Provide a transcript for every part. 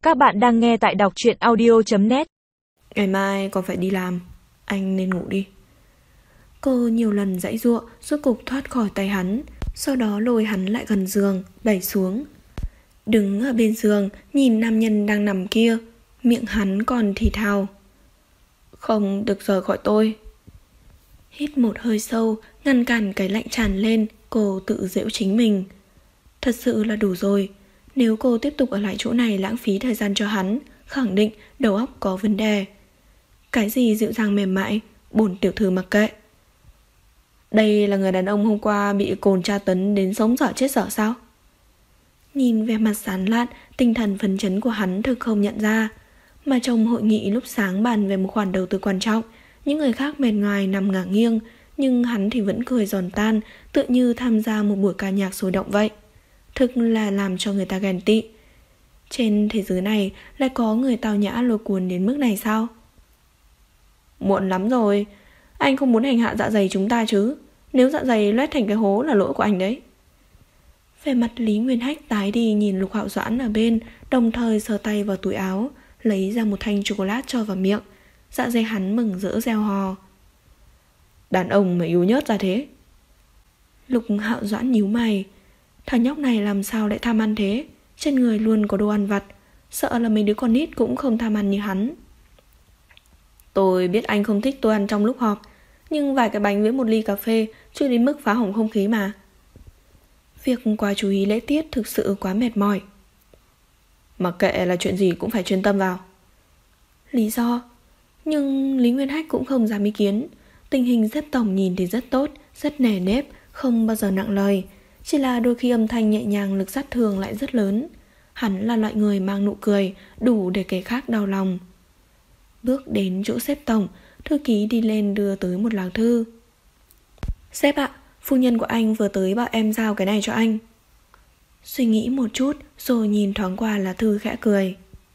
Các bạn đang nghe tại đọc truyện audio.net. Ngày mai còn phải đi làm, anh nên ngủ đi. Cô nhiều lần giãy giụa, rốt cục thoát khỏi tay hắn, sau đó lôi hắn lại gần giường, đẩy xuống. Đứng ở bên giường, nhìn nam nhân đang nằm kia, miệng hắn còn thì thào: "Không được rời khỏi tôi." Hít một hơi sâu, ngăn cản cái lạnh tràn lên, cô tự giễu chính mình. Thật sự là đủ rồi. Nếu cô tiếp tục ở lại chỗ này lãng phí thời gian cho hắn, khẳng định đầu óc có vấn đề. Cái gì dịu dàng mềm mại, bổn tiểu thư mặc kệ. Đây là người đàn ông hôm qua bị cồn tra tấn đến sống dở chết dở sao? Nhìn vẻ mặt sán lạn, tinh thần phấn chấn của hắn thực không nhận ra. Mà trong hội nghị lúc sáng bàn về một khoản đầu tư quan trọng, những người khác bên ngoài nằm ngả nghiêng, nhưng hắn thì vẫn cười giòn tan, tựa như tham gia một buổi ca nhạc sôi động vậy. Thực là làm cho người ta ghen tị. Trên thế giới này lại có người tao nhã lôi cuốn đến mức này sao? Muộn lắm rồi. Anh không muốn hành hạ dạ dày chúng ta chứ? Nếu dạ dày loét thành cái hố là lỗi của anh đấy. Vẻ mặt Lý Nguyên Hách tái đi, nhìn Lục Hạo Doãn ở bên, đồng thời sờ tay vào túi áo, lấy ra một thanh chocolate cho vào miệng. Dạ dày hắn mừng rỡ reo hò. Đàn ông mà yếu nhớt ra thế. Lục Hạo Doãn nhíu mày. Thằng nhóc này làm sao lại tham ăn thế? Trên người luôn có đồ ăn vặt, sợ là mấy đứa con nít cũng không tham ăn như hắn. Tôi biết anh không thích tôi ăn trong lúc họp, nhưng vài cái bánh với một ly cà phê chưa đến mức phá hỏng không khí mà. Việc quá chú ý lễ tiết thực sự quá mệt mỏi. Mặc kệ là chuyện gì cũng phải chuyên tâm vào. Lý do? Nhưng Lý Nguyên Hách cũng không dám ý kiến. Tình hình rất tổng nhìn thì rất tốt, rất nề nếp, không bao giờ nặng lời. Chỉ là đôi khi âm thanh nhẹ nhàng, lực sát thương lại rất lớn. Hắn là loại người mang nụ cười, đủ để kẻ khác đau lòng. Bước đến chỗ sếp tổng, thư ký đi lên đưa tới một lá thư. Sếp ạ, phu nhân của anh vừa tới bảo em giao cái này cho anh. Suy nghĩ một chút rồi nhìn thoáng qua lá thư khẽ cười.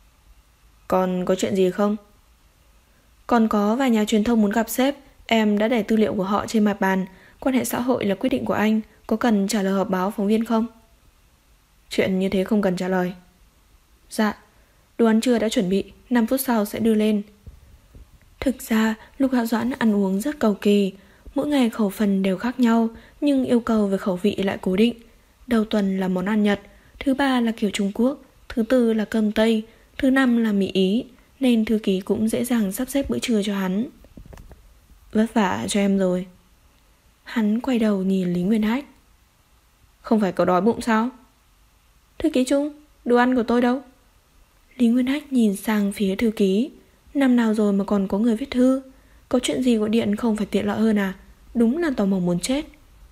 Còn có chuyện gì không? Còn có vài nhà truyền thông muốn gặp sếp. Em đã để tư liệu của họ trên mặt bàn. Quan hệ xã hội là quyết định của anh. Có cần trả lời họp báo phóng viên không? Chuyện như thế không cần trả lời. Dạ. Đồ ăn trưa đã chuẩn bị, 5 phút sau sẽ đưa lên. Thực ra Lục Hạo Doãn ăn uống rất cầu kỳ. Mỗi ngày khẩu phần đều khác nhau, nhưng yêu cầu về khẩu vị lại cố định. Đầu tuần là món ăn Nhật, thứ ba là kiểu Trung Quốc, thứ tư là cơm Tây, thứ năm là mì Ý, nên thư ký cũng dễ dàng sắp xếp bữa trưa cho hắn. Vất vả cho em rồi. Hắn quay đầu nhìn Lý Nguyên Hách. Không phải cậu đói bụng sao? Thư ký Trung, đồ ăn của tôi đâu? Lý Nguyên Hách nhìn sang phía thư ký. Năm nào rồi mà còn có người viết thư? Có chuyện gì gọi điện không phải tiện lợi hơn à? Đúng là tò mò muốn chết.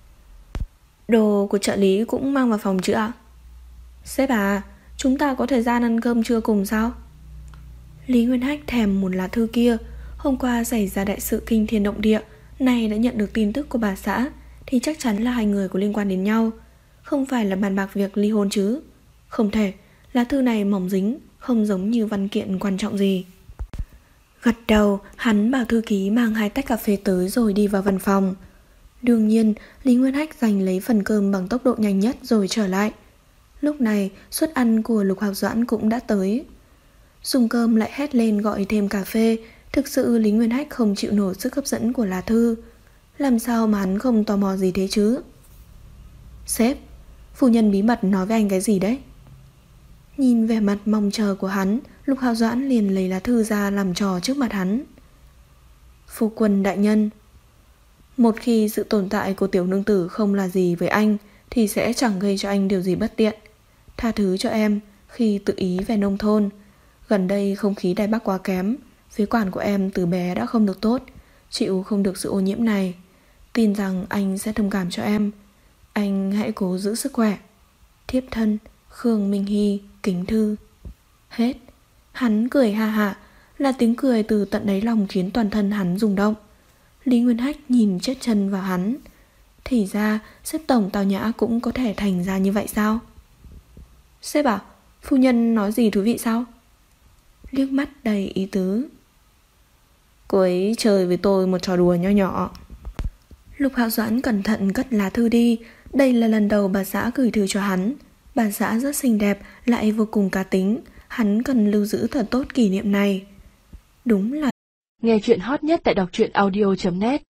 Đồ của trợ lý cũng mang vào phòng chứ ạ? Sếp à, chúng ta có thời gian ăn cơm trưa cùng sao? Lý Nguyên Hách thèm một lá thư kia. Hôm qua xảy ra đại sự kinh thiên động địa, nay đã nhận được tin tức của bà xã, thì chắc chắn là hai người có liên quan đến nhau. Không phải là bàn bạc việc ly hôn chứ? Không thể, lá thư này mỏng dính, không giống như văn kiện quan trọng gì. Gật đầu, hắn bảo thư ký mang 2 tách cà phê tới rồi đi vào văn phòng. Đương nhiên, Lý Nguyên Hách giành lấy phần cơm bằng tốc độ nhanh nhất rồi trở lại. Lúc này, suất ăn của Lục Hạo Doãn cũng đã tới. Dùng cơm lại hét lên gọi thêm cà phê. Thực sự Lý Nguyên Hách không chịu nổi sức hấp dẫn của lá thư. Làm sao mà hắn không tò mò gì thế chứ? Sếp, phu nhân bí mật nói với anh cái gì đấy? Nhìn vẻ mặt mong chờ của hắn, Lục Hạo Doãn liền lấy lá thư ra làm trò trước mặt hắn. Phu quân đại nhân, một khi sự tồn tại của tiểu nương tử không là gì với anh thì sẽ chẳng gây cho anh điều gì bất tiện. Tha thứ cho em khi tự ý về nông thôn. Gần đây không khí Đài Bắc quá kém, phế quản của em từ bé đã không được tốt, chịu không được sự ô nhiễm này. Tin rằng anh sẽ thông cảm cho em. Anh hãy cố giữ sức khỏe. Thiếp thân Khương Minh Hy, kính thư. Hết. Hắn cười ha hả, là tiếng cười từ tận đáy lòng khiến toàn thân hắn rung động. Lý Nguyên Hách nhìn chết chân vào hắn. Thì ra sếp tổng tào nhã cũng có thể thành ra như vậy sao? Sếp bảo, phu nhân nói gì thú vị sao? Liếc mắt đầy ý tứ. Cô ấy chơi với tôi một trò đùa nho nhỏ. Lục Hạo Doãn cẩn thận cất lá thư đi. Đây là lần đầu bà xã gửi thư cho hắn. Bà xã rất xinh đẹp, lại vô cùng cá tính. Hắn cần lưu giữ thật tốt kỷ niệm này. Đúng là nghe chuyện hot nhất tại đọc truyện audio.net